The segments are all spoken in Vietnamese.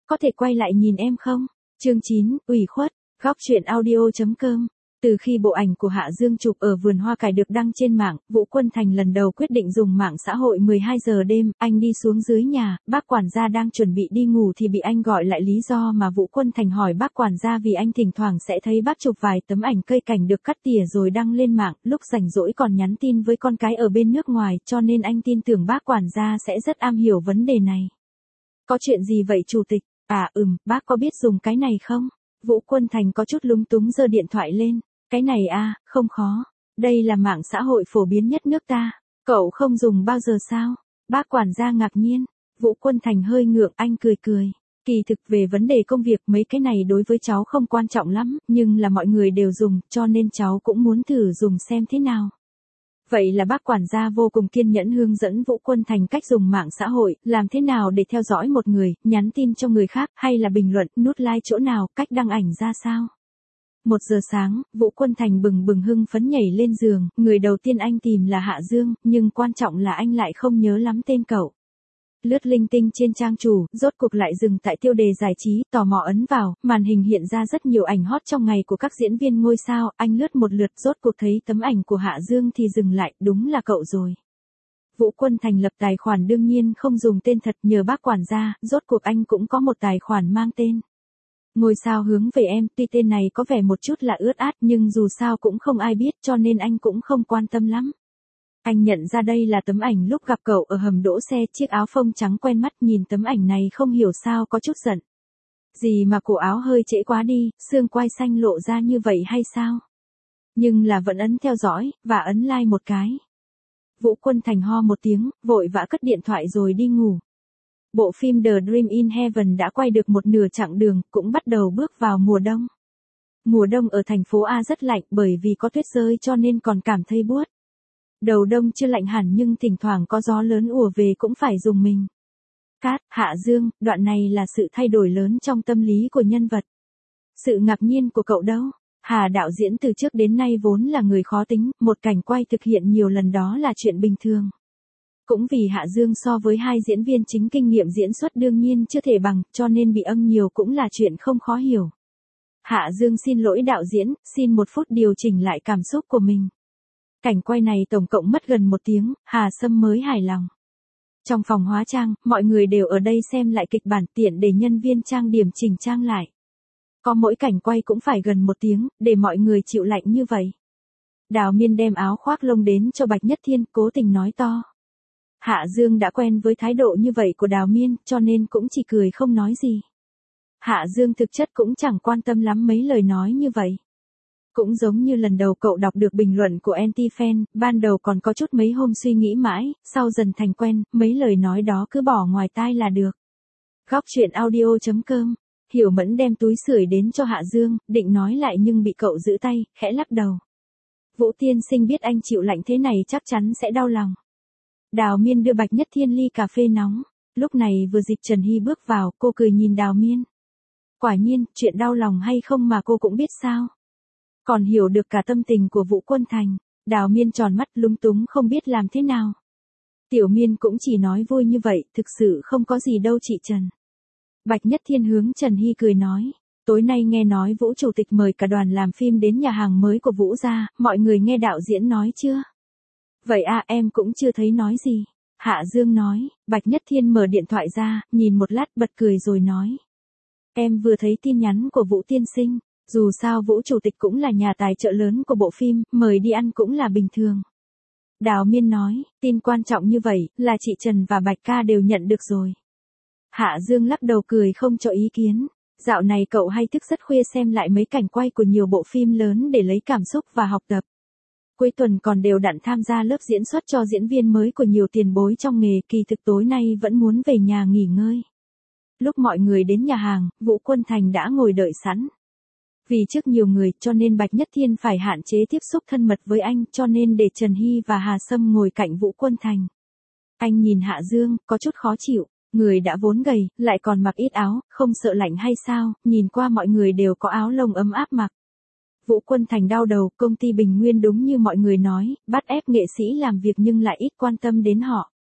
có thể quay lại nhìn em không? Chương 9, ủy khuất, góc truyện audio.com. Từ khi bộ ảnh của Hạ Dương chụp ở vườn hoa cải được đăng trên mạng, Vũ Quân Thành lần đầu quyết định dùng mạng xã hội. 12 giờ đêm, anh đi xuống dưới nhà, bác quản gia đang chuẩn bị đi ngủ thì bị anh gọi lại. Lý do mà Vũ Quân Thành hỏi bác quản gia vì anh thỉnh thoảng sẽ thấy bác chụp vài tấm ảnh cây cảnh được cắt tỉa rồi đăng lên mạng, lúc rảnh rỗi còn nhắn tin với con cái ở bên nước ngoài, cho nên anh tin tưởng bác quản gia sẽ rất am hiểu vấn đề này. Có chuyện gì vậy chủ tịch? Bác có biết dùng cái này không? Vũ Quân Thành có chút lúng túng giơ điện thoại lên. Cái này không khó. Đây là mạng xã hội phổ biến nhất nước ta. Cậu không dùng bao giờ sao? Bác quản gia ngạc nhiên. Vũ Quân Thành hơi ngượng, anh cười. Kỳ thực về vấn đề công việc mấy cái này đối với cháu không quan trọng lắm, nhưng là mọi người đều dùng, cho nên cháu cũng muốn thử dùng xem thế nào. Vậy là bác quản gia vô cùng kiên nhẫn hướng dẫn Vũ Quân Thành cách dùng mạng xã hội, làm thế nào để theo dõi một người, nhắn tin cho người khác, hay là bình luận, nút like chỗ nào, cách đăng ảnh ra sao. 1 giờ sáng, Vũ Quân Thành bừng hưng phấn nhảy lên giường, người đầu tiên anh tìm là Hạ Dương, nhưng quan trọng là anh lại không nhớ lắm tên cậu. Lướt linh tinh trên trang chủ, rốt cuộc lại dừng tại tiêu đề giải trí, tò mò ấn vào, màn hình hiện ra rất nhiều ảnh hot trong ngày của các diễn viên ngôi sao, anh lướt một lượt rốt cuộc thấy tấm ảnh của Hạ Dương thì dừng lại, đúng là cậu rồi. Vũ Quân Thành lập tài khoản đương nhiên không dùng tên thật, nhờ bác quản gia, rốt cuộc anh cũng có một tài khoản mang tên Ngôi sao hướng về em, tuy tên này có vẻ một chút là ướt át nhưng dù sao cũng không ai biết cho nên anh cũng không quan tâm lắm. Anh nhận ra đây là tấm ảnh lúc gặp cậu ở hầm đỗ xe, chiếc áo phông trắng quen mắt, nhìn tấm ảnh này không hiểu sao có chút giận. Gì mà cổ áo hơi trễ quá đi, xương quai xanh lộ ra như vậy hay sao? Nhưng là vẫn ấn theo dõi, và ấn like một cái. Vũ Quân Thành ho một tiếng, vội vã cất điện thoại rồi đi ngủ. Bộ phim The Dream in Heaven đã quay được một nửa chặng đường, cũng bắt đầu bước vào mùa đông. Mùa đông ở thành phố A rất lạnh bởi vì có tuyết rơi cho nên còn cảm thấy buốt. Đầu đông chưa lạnh hẳn nhưng thỉnh thoảng có gió lớn ùa về cũng phải dùng mình. Cát, Hạ Dương, đoạn này là sự thay đổi lớn trong tâm lý của nhân vật. Sự ngạc nhiên của cậu đâu? Hà đạo diễn từ trước đến nay vốn là người khó tính, một cảnh quay thực hiện nhiều lần đó là chuyện bình thường. Cũng vì Hạ Dương so với hai diễn viên chính kinh nghiệm diễn xuất đương nhiên chưa thể bằng, cho nên bị âng nhiều cũng là chuyện không khó hiểu. Hạ Dương xin lỗi đạo diễn, xin 1 phút điều chỉnh lại cảm xúc của mình. Cảnh quay này tổng cộng mất gần 1 tiếng, Hà Sâm mới hài lòng. Trong phòng hóa trang, mọi người đều ở đây xem lại kịch bản tiện để nhân viên trang điểm chỉnh trang lại. Có mỗi cảnh quay cũng phải gần 1 tiếng, để mọi người chịu lạnh như vậy. Đào Miên đem áo khoác lông đến cho Bạch Nhất Thiên, cố tình nói to. Hạ Dương đã quen với thái độ như vậy của Đào Miên, cho nên cũng chỉ cười không nói gì. Hạ Dương thực chất cũng chẳng quan tâm lắm mấy lời nói như vậy. Cũng giống như lần đầu cậu đọc được bình luận của anti-fan, ban đầu còn có chút mấy hôm suy nghĩ mãi, sau dần thành quen, mấy lời nói đó cứ bỏ ngoài tai là được. Góc truyện audio.com. Hiểu Mẫn đem túi sưởi đến cho Hạ Dương, định nói lại nhưng bị cậu giữ tay, khẽ lắc đầu. Vũ tiên sinh biết anh chịu lạnh thế này chắc chắn sẽ đau lòng. Đào Miên đưa Bạch Nhất Thiên ly cà phê nóng. Lúc này vừa dịp Trần Hy bước vào, cô cười nhìn Đào Miên. Quả nhiên, chuyện đau lòng hay không mà cô cũng biết sao. Còn hiểu được cả tâm tình của Vũ Quân Thành. Đào Miên tròn mắt lúng túng không biết làm thế nào. Tiểu Miên cũng chỉ nói vui như vậy, thực sự không có gì đâu chị Trần. Bạch Nhất Thiên hướng Trần Hy cười nói. Tối nay nghe nói Vũ chủ tịch mời cả đoàn làm phim đến nhà hàng mới của Vũ gia, mọi người nghe đạo diễn nói chưa? Vậy em cũng chưa thấy nói gì. Hạ Dương nói. Bạch Nhất Thiên mở điện thoại ra, nhìn một lát bật cười rồi nói. Em vừa thấy tin nhắn của Vũ tiên sinh. Dù sao Vũ chủ tịch cũng là nhà tài trợ lớn của bộ phim, mời đi ăn cũng là bình thường. Đào Miên nói, tin quan trọng như vậy, là chị Trần và Bạch ca đều nhận được rồi. Hạ Dương lắc đầu cười không cho ý kiến. Dạo này cậu hay thức rất khuya xem lại mấy cảnh quay của nhiều bộ phim lớn để lấy cảm xúc và học tập. Cuối tuần còn đều đặn tham gia lớp diễn xuất cho diễn viên mới của nhiều tiền bối trong nghề, kỳ thực tối nay vẫn muốn về nhà nghỉ ngơi. Lúc mọi người đến nhà hàng, Vũ Quân Thành đã ngồi đợi sẵn. Vì trước nhiều người cho nên Bạch Nhất Thiên phải hạn chế tiếp xúc thân mật với anh, cho nên để Trần Hy và Hà Sâm ngồi cạnh Vũ Quân Thành. Anh nhìn Hạ Dương, có chút khó chịu, người đã vốn gầy, lại còn mặc ít áo, không sợ lạnh hay sao, nhìn qua mọi người đều có áo lông ấm áp mặc. Vũ Quân Thành đau đầu, công ty Bình Nguyên đúng như mọi người nói, bắt ép nghệ sĩ làm việc nhưng lại ít quan tâm đến họ.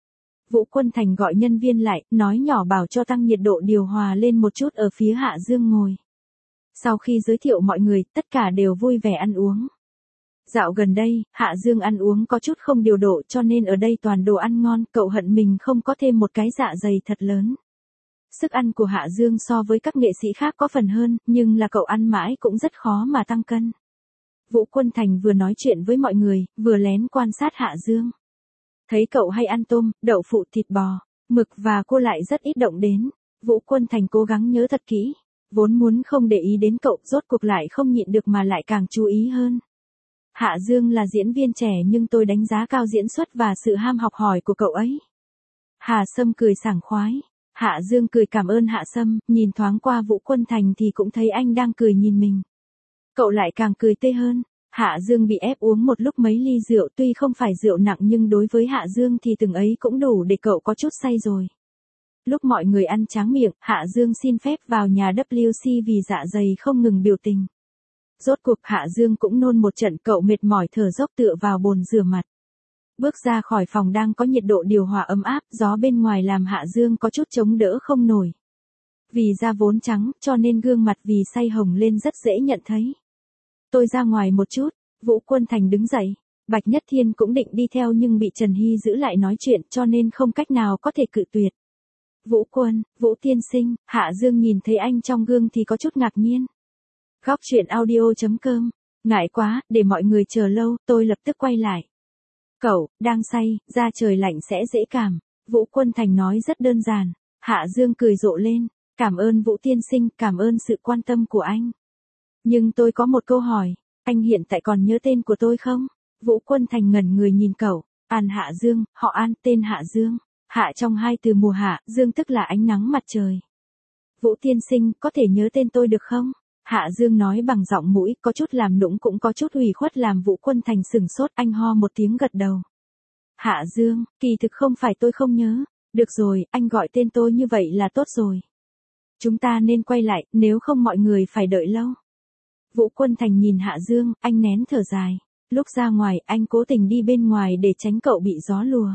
Vũ Quân Thành gọi nhân viên lại, nói nhỏ bảo cho tăng nhiệt độ điều hòa lên một chút ở phía Hạ Dương ngồi. Sau khi giới thiệu mọi người, tất cả đều vui vẻ ăn uống. Dạo gần đây, Hạ Dương ăn uống có chút không điều độ cho nên ở đây toàn đồ ăn ngon, cậu hận mình không có thêm một cái dạ dày thật lớn. Sức ăn của Hạ Dương so với các nghệ sĩ khác có phần hơn, nhưng là cậu ăn mãi cũng rất khó mà tăng cân. Vũ Quân Thành vừa nói chuyện với mọi người, vừa lén quan sát Hạ Dương. Thấy cậu hay ăn tôm, đậu phụ, thịt bò, mực và cua lại rất ít động đến. Vũ Quân Thành cố gắng nhớ thật kỹ. Vốn muốn không để ý đến cậu, rốt cuộc lại không nhịn được mà lại càng chú ý hơn. Hạ Dương là diễn viên trẻ nhưng tôi đánh giá cao diễn xuất và sự ham học hỏi của cậu ấy. Hà Sâm cười sảng khoái. Hạ Dương cười cảm ơn Hạ Sâm, nhìn thoáng qua Vũ Quân Thành thì cũng thấy anh đang cười nhìn mình. Cậu lại càng cười tê hơn. Hạ Dương bị ép uống một lúc mấy ly rượu, tuy không phải rượu nặng nhưng đối với Hạ Dương thì từng ấy cũng đủ để cậu có chút say rồi. Lúc mọi người ăn tráng miệng, Hạ Dương xin phép vào nhà WC vì dạ dày không ngừng biểu tình. Rốt cuộc Hạ Dương cũng nôn một trận, cậu mệt mỏi thở dốc tựa vào bồn rửa mặt. Bước ra khỏi phòng đang có nhiệt độ điều hòa ấm áp, gió bên ngoài làm Hạ Dương có chút chống đỡ không nổi. Vì da vốn trắng, cho nên gương mặt vì say hồng lên rất dễ nhận thấy. Tôi ra ngoài một chút, Vũ Quân Thành đứng dậy. Bạch Nhất Thiên cũng định đi theo nhưng bị Trần Hy giữ lại nói chuyện cho nên không cách nào có thể cự tuyệt. Vũ tiên sinh, Hạ Dương nhìn thấy anh trong gương thì có chút ngạc nhiên. Góc truyện audio.com, ngại quá, để mọi người chờ lâu, tôi lập tức quay lại. Cậu, đang say, da trời lạnh sẽ dễ cảm. Vũ Quân Thành nói rất đơn giản. Hạ Dương cười rộ lên. Cảm ơn Vũ tiên sinh, cảm ơn sự quan tâm của anh. Nhưng tôi có một câu hỏi, anh hiện tại còn nhớ tên của tôi không? Vũ Quân Thành ngẩn người nhìn cậu. An Hạ Dương, họ An, tên Hạ Dương. Hạ trong hai từ mùa hạ, Dương tức là ánh nắng mặt trời. Vũ tiên sinh, có thể nhớ tên tôi được không? Hạ Dương nói bằng giọng mũi, có chút làm nũng cũng có chút ủy khuất làm Vũ Quân Thành sửng sốt, anh ho một tiếng gật đầu. Hạ Dương, kỳ thực không phải tôi không nhớ. Được rồi, anh gọi tên tôi như vậy là tốt rồi. Chúng ta nên quay lại, nếu không mọi người phải đợi lâu. Vũ Quân Thành nhìn Hạ Dương, anh nén thở dài. Lúc ra ngoài, anh cố tình đi bên ngoài để tránh cậu bị gió lùa.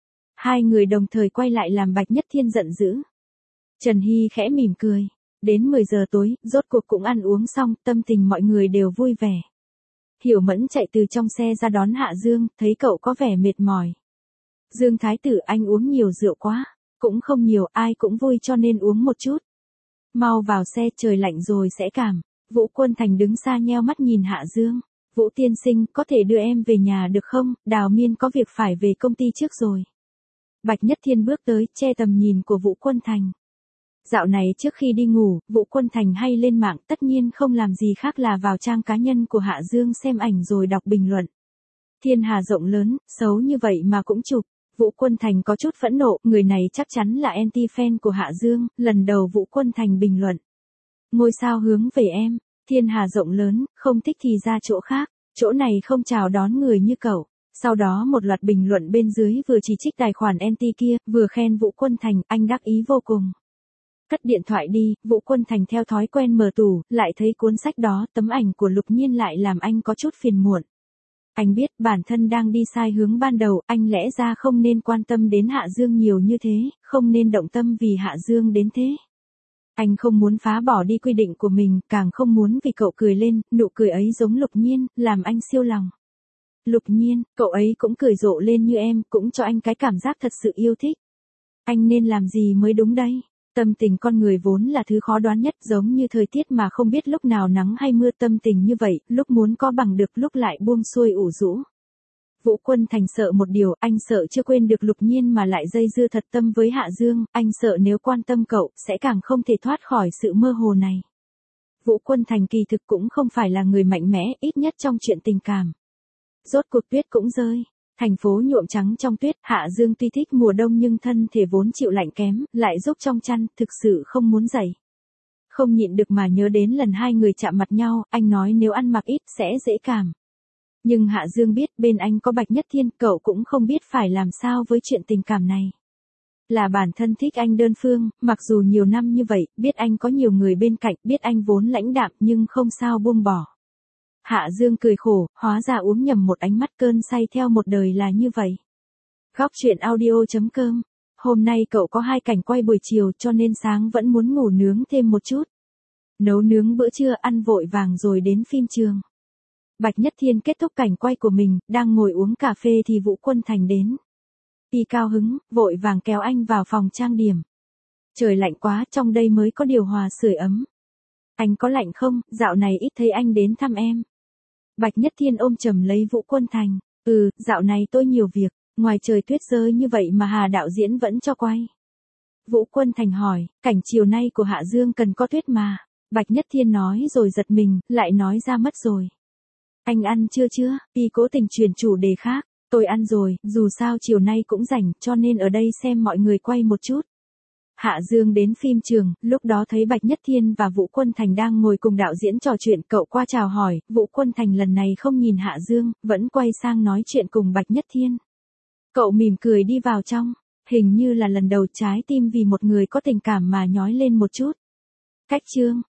Hai người đồng thời quay lại làm Bạch Nhất Thiên giận dữ. Trần Hy khẽ mỉm cười. Đến 10 giờ tối, rốt cuộc cũng ăn uống xong, tâm tình mọi người đều vui vẻ. Hiểu Mẫn chạy từ trong xe ra đón Hạ Dương, thấy cậu có vẻ mệt mỏi. Dương Thái Tử, anh uống nhiều rượu quá. Cũng không nhiều, ai cũng vui cho nên uống một chút. Mau vào xe, trời lạnh rồi sẽ cảm. Vũ Quân Thành đứng xa nheo mắt nhìn Hạ Dương. Vũ tiên sinh, có thể đưa em về nhà được không? Đào Miên có việc phải về công ty trước rồi. Bạch Nhất Thiên bước tới, che tầm nhìn của Vũ Quân Thành. Dạo này trước khi đi ngủ, Vũ Quân Thành hay lên mạng, tất nhiên không làm gì khác là vào trang cá nhân của Hạ Dương xem ảnh rồi đọc bình luận. Thiên hà rộng lớn, xấu như vậy mà cũng chụp. Vũ Quân Thành có chút phẫn nộ, người này chắc chắn là anti-fan của Hạ Dương, lần đầu Vũ Quân Thành bình luận. Ngôi sao hướng về em, thiên hà rộng lớn, không thích thì ra chỗ khác, chỗ này không chào đón người như cậu. Sau đó một loạt bình luận bên dưới vừa chỉ trích tài khoản anti kia, vừa khen Vũ Quân Thành, anh đắc ý vô cùng. Cất điện thoại đi, Vũ Quân Thành theo thói quen mở tủ, lại thấy cuốn sách đó, tấm ảnh của Lục Nhiên lại làm anh có chút phiền muộn. Anh biết bản thân đang đi sai hướng ban đầu, anh lẽ ra không nên quan tâm đến Hạ Dương nhiều như thế, không nên động tâm vì Hạ Dương đến thế. Anh không muốn phá bỏ đi quy định của mình, càng không muốn vì cậu cười lên, nụ cười ấy giống Lục Nhiên, làm anh siêu lòng. Lục Nhiên, cậu ấy cũng cười rộ lên như em, cũng cho anh cái cảm giác thật sự yêu thích. Anh nên làm gì mới đúng đây? Tâm tình con người vốn là thứ khó đoán nhất, giống như thời tiết mà không biết lúc nào nắng hay mưa, tâm tình như vậy, lúc muốn có bằng được lúc lại buông xuôi ủ rũ. Vũ Quân Thành sợ một điều, anh sợ chưa quên được Lục Nhiên mà lại dây dưa thật tâm với Hạ Dương, anh sợ nếu quan tâm cậu, sẽ càng không thể thoát khỏi sự mơ hồ này. Vũ Quân Thành kỳ thực cũng không phải là người mạnh mẽ, ít nhất trong chuyện tình cảm. Rốt cuộc tuyết cũng rơi. Thành phố nhuộm trắng trong tuyết, Hạ Dương tuy thích mùa đông nhưng thân thể vốn chịu lạnh kém, lại rúc trong chăn, thực sự không muốn dậy. Không nhịn được mà nhớ đến lần hai người chạm mặt nhau, anh nói nếu ăn mặc ít sẽ dễ cảm. Nhưng Hạ Dương biết bên anh có Bạch Nhất Thiên, cậu cũng không biết phải làm sao với chuyện tình cảm này. Là bản thân thích anh đơn phương, mặc dù nhiều năm như vậy, biết anh có nhiều người bên cạnh, biết anh vốn lãnh đạm nhưng không sao buông bỏ. Hạ Dương cười khổ, hóa ra uống nhầm một ánh mắt, cơn say theo một đời là như vậy. Góc truyện audio.com hôm nay cậu có 2 cảnh quay buổi chiều cho nên sáng vẫn muốn ngủ nướng thêm một chút. Nấu nướng bữa trưa ăn vội vàng rồi đến phim trường. Bạch Nhất Thiên kết thúc cảnh quay của mình, đang ngồi uống cà phê thì Vũ Quân Thành đến. Y cao hứng, vội vàng kéo anh vào phòng trang điểm. Trời lạnh quá, trong đây mới có điều hòa sưởi ấm. Anh có lạnh không, dạo này ít thấy anh đến thăm em. Bạch Nhất Thiên ôm chầm lấy Vũ Quân Thành. Dạo này tôi nhiều việc, ngoài trời tuyết rơi như vậy mà Hà đạo diễn vẫn cho quay. Vũ Quân Thành hỏi, cảnh chiều nay của Hạ Dương cần có tuyết mà. Bạch Nhất Thiên nói rồi giật mình, lại nói ra mất rồi. Anh ăn chưa? Y cố tình chuyển chủ đề khác. Tôi ăn rồi, dù sao chiều nay cũng rảnh, cho nên ở đây xem mọi người quay một chút. Hạ Dương đến phim trường, lúc đó thấy Bạch Nhất Thiên và Vũ Quân Thành đang ngồi cùng đạo diễn trò chuyện, cậu qua chào hỏi, Vũ Quân Thành lần này không nhìn Hạ Dương, vẫn quay sang nói chuyện cùng Bạch Nhất Thiên. Cậu mỉm cười đi vào trong, hình như là lần đầu trái tim vì một người có tình cảm mà nhói lên một chút. Cách chương